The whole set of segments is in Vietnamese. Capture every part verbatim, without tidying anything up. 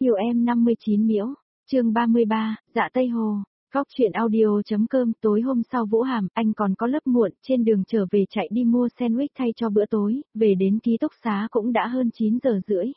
Yêu em năm mươi chín miễu, chương ba mươi ba, Dạ Tây Hồ. Góc truyện audio.com. Tối hôm sau Vũ Hàm, anh còn có lớp muộn, trên đường trở về chạy đi mua sandwich thay cho bữa tối, về đến ký túc xá cũng đã hơn chín giờ rưỡi.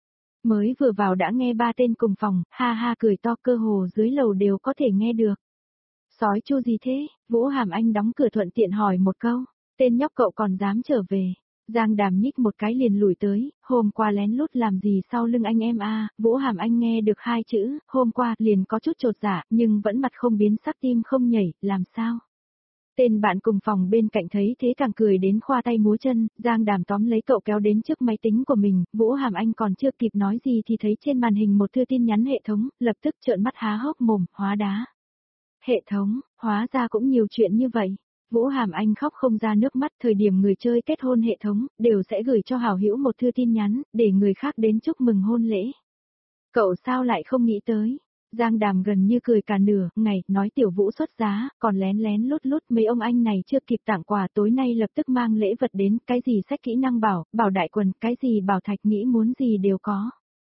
Mới vừa vào đã nghe ba tên cùng phòng, ha ha cười to, cơ hồ dưới lầu đều có thể nghe được. Sói chu gì thế? Vũ Hàm Anh đóng cửa thuận tiện hỏi một câu, tên nhóc cậu còn dám trở về. Giang Đàm nhích một cái liền lùi tới, hôm qua lén lút làm gì sau lưng anh em a? Vũ Hàm Anh nghe được hai chữ, hôm qua, liền có chút chột dạ, nhưng vẫn mặt không biến sắc, tim không nhảy, làm sao? Tên bạn cùng phòng bên cạnh thấy thế càng cười đến khoa tay múa chân, Giang Đàm tóm lấy cậu kéo đến trước máy tính của mình, Vũ Hàm Anh còn chưa kịp nói gì thì thấy trên màn hình một thư tin nhắn hệ thống, lập tức trợn mắt há hốc mồm, hóa đá. Hệ thống, hóa ra cũng nhiều chuyện như vậy. Vũ Hàm Anh khóc không ra nước mắt, thời điểm người chơi kết hôn hệ thống, đều sẽ gửi cho hảo hữu một thư tin nhắn, để người khác đến chúc mừng hôn lễ. Cậu sao lại không nghĩ tới? Giang Đàm gần như cười cả nửa ngày, nói Tiểu Vũ xuất giá, còn lén lén lút lút mấy ông anh này chưa kịp tặng quà, tối nay lập tức mang lễ vật đến, cái gì sách kỹ năng bảo, bảo đại quần, cái gì bảo thạch, nghĩ muốn gì đều có.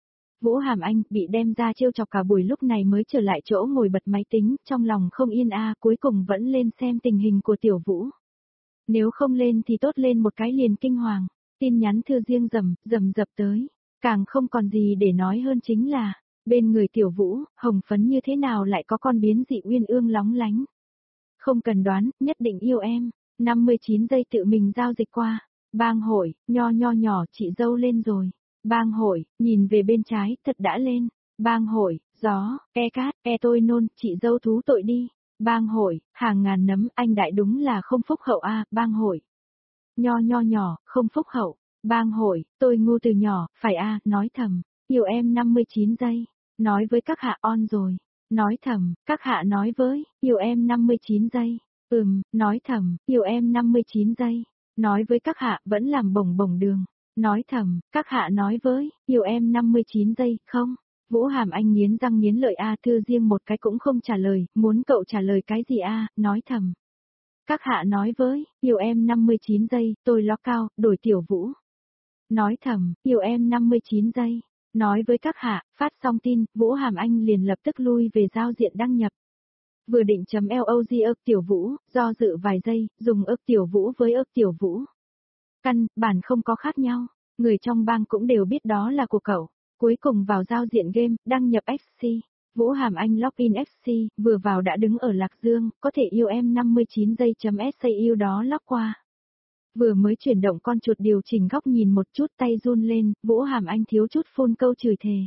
Vũ Hàm Anh bị đem ra trêu chọc cả buổi, lúc này mới trở lại chỗ ngồi bật máy tính, trong lòng không yên a, cuối cùng vẫn lên xem tình hình của Tiểu Vũ. Nếu không lên thì tốt lên một cái liền kinh hoàng, tin nhắn thư riêng rầm, rầm dập tới, càng không còn gì để nói hơn chính là, bên người Tiểu Vũ, hồng phấn như thế nào lại có con biến dị uyên ương lóng lánh. Không cần đoán, nhất định yêu em, năm mươi chín giây tự mình giao dịch qua, bang hội, nho nho nhỏ, chị dâu lên rồi. Bang hội, nhìn về bên trái, thật đã lên. Bang hội, gió, e cát, e tôi nôn, chị dâu thú tội đi. Bang hội, hàng ngàn nấm, anh đại đúng là không phúc hậu a. À, bang hội. Nho nho nhỏ, không phúc hậu. Bang hội, tôi ngu từ nhỏ, phải a, à, nói thầm. Yêu em năm mươi chín giây. Nói với các hạ on rồi. Nói thầm, các hạ nói với, yêu em năm mươi chín giây. Ừm, nói thầm, yêu em năm mươi chín giây. Nói với các hạ, vẫn làm bổng bổng đường. Nói thầm, các hạ nói với, yêu em năm mươi chín giây, không? Vũ Hàm Anh nghiến răng nghiến lợi a, thư riêng một cái cũng không trả lời, muốn cậu trả lời cái gì a, nói thầm. Các hạ nói với, yêu em năm mươi chín giây, tôi ló cao, đổi Tiểu Vũ. Nói thầm, yêu em năm mươi chín giây. Nói với các hạ, phát xong tin, Vũ Hàm Anh liền lập tức lui về giao diện đăng nhập. Vừa định chấm log ức Tiểu Vũ, do dự vài giây, dùng ức Tiểu Vũ với ức Tiểu Vũ. Căn bản không có khác nhau, người trong bang cũng đều biết đó là của cậu. Cuối cùng vào giao diện game, đăng nhập ép xê. Vũ Hàm Anh login ép xê, vừa vào đã đứng ở Lạc Dương, có thể yêu em năm mươi chín giây.sau đó log qua. Vừa mới chuyển động con chuột điều chỉnh góc nhìn một chút, tay run lên, Vũ Hàm Anh thiếu chút phun câu chửi thề.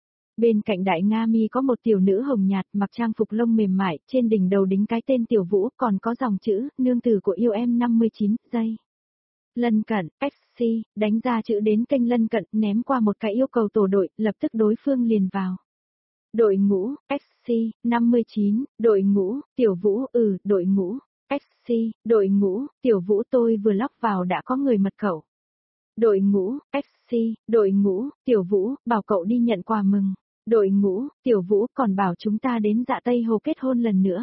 Bên cạnh Đại Nga Mi có một tiểu nữ hồng nhạt, mặc trang phục lông mềm mại, trên đỉnh đầu đính cái tên Tiểu Vũ, còn có dòng chữ, nương tử của yêu em năm mươi chín giây. Lân cận, ép xê, đánh ra chữ đến kênh lân cận, ném qua một cái yêu cầu tổ đội, lập tức đối phương liền vào. Đội ngũ, ép xê, năm mươi chín, đội ngũ, Tiểu Vũ, ừ, đội ngũ, ép xê, đội ngũ, Tiểu Vũ tôi vừa log vào đã có người mật khẩu. Đội ngũ, ép xê, đội ngũ, Tiểu Vũ, bảo cậu đi nhận quà mừng. Đội ngũ, Tiểu Vũ còn bảo chúng ta đến Dạ Tây Hồ kết hôn lần nữa.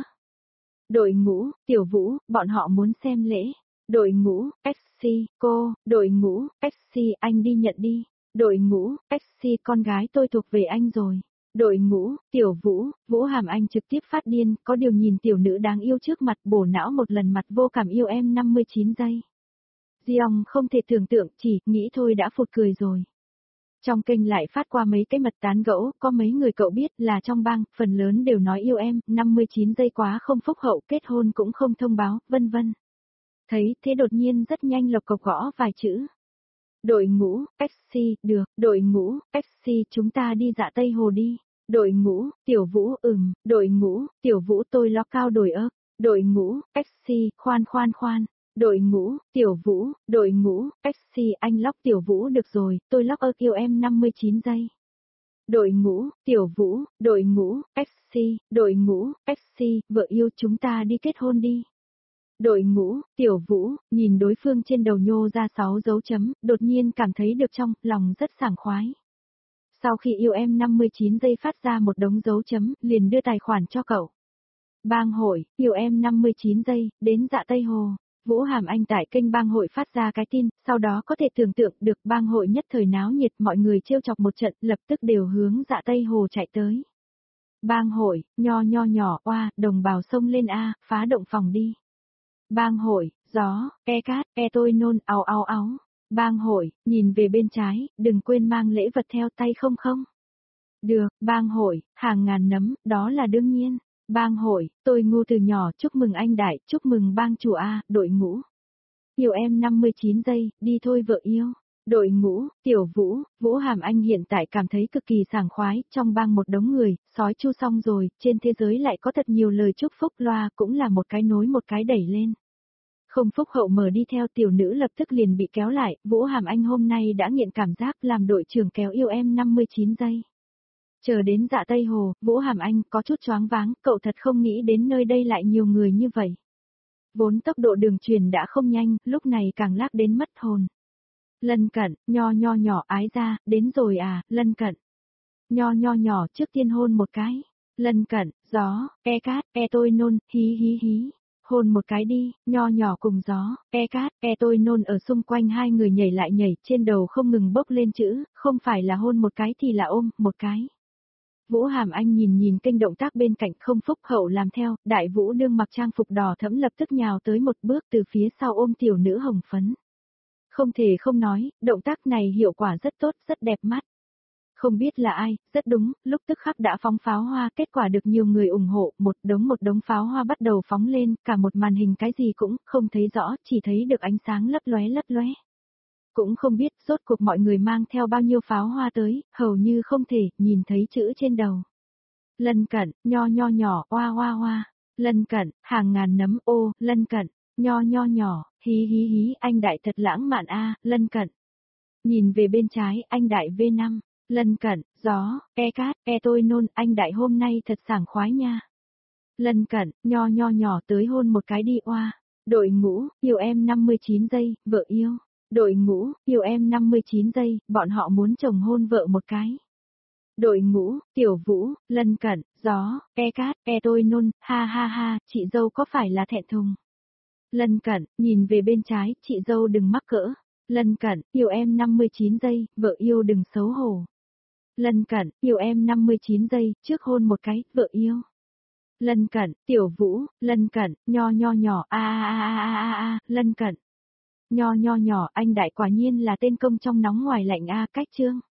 Đội ngũ, Tiểu Vũ, bọn họ muốn xem lễ. Đội ngũ, ép xê, cô, đội ngũ, ép xê, anh đi nhận đi. Đội ngũ, ép xê, con gái tôi thuộc về anh rồi. Đội ngũ, Tiểu Vũ, Vũ Hàm Anh trực tiếp phát điên, có điều nhìn tiểu nữ đáng yêu trước mặt, bổ não một lần mặt vô cảm yêu em năm mươi chín giây. Diong không thể tưởng tượng, chỉ nghĩ thôi đã phụt cười rồi. Trong kênh lại phát qua mấy cái mật tán gẫu, có mấy người cậu biết là trong bang, phần lớn đều nói yêu em, năm mươi chín giây quá không phúc hậu, kết hôn cũng không thông báo, vân vân. Thấy thế đột nhiên rất nhanh lộc cộc gõ vài chữ. Đội ngũ, ép xê, được, đội ngũ, ép xê, chúng ta đi Dạ Tây Hồ đi. Đội ngũ, Tiểu Vũ, ừm, đội ngũ, Tiểu Vũ tôi lo cao đổi ớt. Đội ngũ, ép xê, khoan khoan khoan. Đội ngũ, Tiểu Vũ, đội ngũ, ép xê, anh log Tiểu Vũ được rồi, tôi log ớt yêu em năm mươi chín giây. Đội ngũ, Tiểu Vũ, đội ngũ, ép xê, đội ngũ, ép xê, vợ yêu chúng ta đi kết hôn đi. Đội ngũ, Tiểu Vũ, nhìn đối phương trên đầu nhô ra sáu dấu chấm, đột nhiên cảm thấy được trong lòng rất sảng khoái. Sau khi yêu em năm mươi chín giây phát ra một đống dấu chấm, liền đưa tài khoản cho cậu. Bang hội, yêu em năm mươi chín giây, đến Dạ Tây Hồ. Vũ Hàm Anh tại kênh bang hội phát ra cái tin, sau đó có thể tưởng tượng được bang hội nhất thời náo nhiệt, mọi người trêu chọc một trận, lập tức đều hướng Dạ Tây Hồ chạy tới. Bang hội, nho nho nhỏ, oa, đồng bào xông lên a, phá động phòng đi. Bang hội, gió, e cát, e tôi nôn, áo áo áo. Bang hội, nhìn về bên trái, đừng quên mang lễ vật theo tay không không. Được, bang hội, hàng ngàn nấm, đó là đương nhiên. Bang hội, tôi ngu từ nhỏ, chúc mừng anh đại, chúc mừng bang chủ A, đội ngũ. Yêu em năm mươi chín giây, đi thôi vợ yêu. Đội ngũ, tiểu Vũ, Vũ Hàm Anh hiện tại cảm thấy cực kỳ sảng khoái, trong bang một đống người, sói chu xong rồi, trên thế giới lại có thật nhiều lời chúc phúc loa cũng là một cái nối một cái đẩy lên. Không phúc hậu mở đi theo tiểu nữ lập tức liền bị kéo lại, Vũ Hàm Anh hôm nay đã nghiện cảm giác làm đội trưởng kéo yêu em năm mươi chín giây. Chờ đến Dạ Tây Hồ, Vũ Hàm Anh có chút choáng váng, cậu thật không nghĩ đến nơi đây lại nhiều người như vậy. Vốn tốc độ đường truyền đã không nhanh, lúc này càng lác đến mất hồn. Lân Cận, nho nho nhỏ ái ra, đến rồi à, Lân Cận. Nho nho nhỏ trước tiên hôn một cái. Lân Cận, gió, e cát, e tôi nôn, hí hí hí. Hôn một cái đi, nho nhỏ cùng gió, e cát, e tôi nôn ở xung quanh hai người nhảy lại nhảy, trên đầu không ngừng bốc lên chữ, không phải là hôn một cái thì là ôm, một cái. Vũ Hàm Anh nhìn nhìn kênh động tác bên cạnh không phúc hậu làm theo, đại vũ đương mặc trang phục đỏ thẫm lập tức nhào tới một bước từ phía sau ôm tiểu nữ hồng phấn. Không thể không nói, động tác này hiệu quả rất tốt, rất đẹp mắt. Không biết là ai, rất đúng, lúc tức khắc đã phóng pháo hoa, kết quả được nhiều người ủng hộ, một đống một đống pháo hoa bắt đầu phóng lên, cả một màn hình cái gì cũng không thấy rõ, chỉ thấy được ánh sáng lấp lóe lấp lóe. Cũng không biết rốt cuộc mọi người mang theo bao nhiêu pháo hoa tới, hầu như không thể nhìn thấy chữ trên đầu. Lân Cận, nho nho nhỏ, oa oa oa. Lân Cận, hàng ngàn nấm ô, Lân Cận, nho nho nhỏ, hí hí hí, anh đại thật lãng mạn a, Lân Cận. Nhìn về bên trái, anh đại vê năm, Lân Cận, gió, e cát, e tôi nôn, anh đại hôm nay thật sảng khoái nha. Lân Cận, nho nho nhỏ tới hôn một cái đi oa. Đội ngũ, yêu em năm mươi chín giây, vợ yêu. Đội ngũ, yêu em năm mươi chín giây, bọn họ muốn chồng hôn vợ một cái. Đội ngũ, tiểu Vũ, Lân Cận, gió, e cát, e tôi nôn, ha ha ha, chị dâu có phải là thẹn thùng. Lân Cận, nhìn về bên trái, chị dâu đừng mắc cỡ. Lân Cận, yêu em năm mươi chín giây, vợ yêu đừng xấu hổ. Lân Cận, yêu em năm mươi chín giây, trước hôn một cái, vợ yêu. Lân Cận, tiểu Vũ, Lân Cận, nho nho nhỏ, a a a a a a, Lân Cận. Nho nho nhỏ, anh đại quả nhiên là tên công trong nóng ngoài lạnh a, cách chương.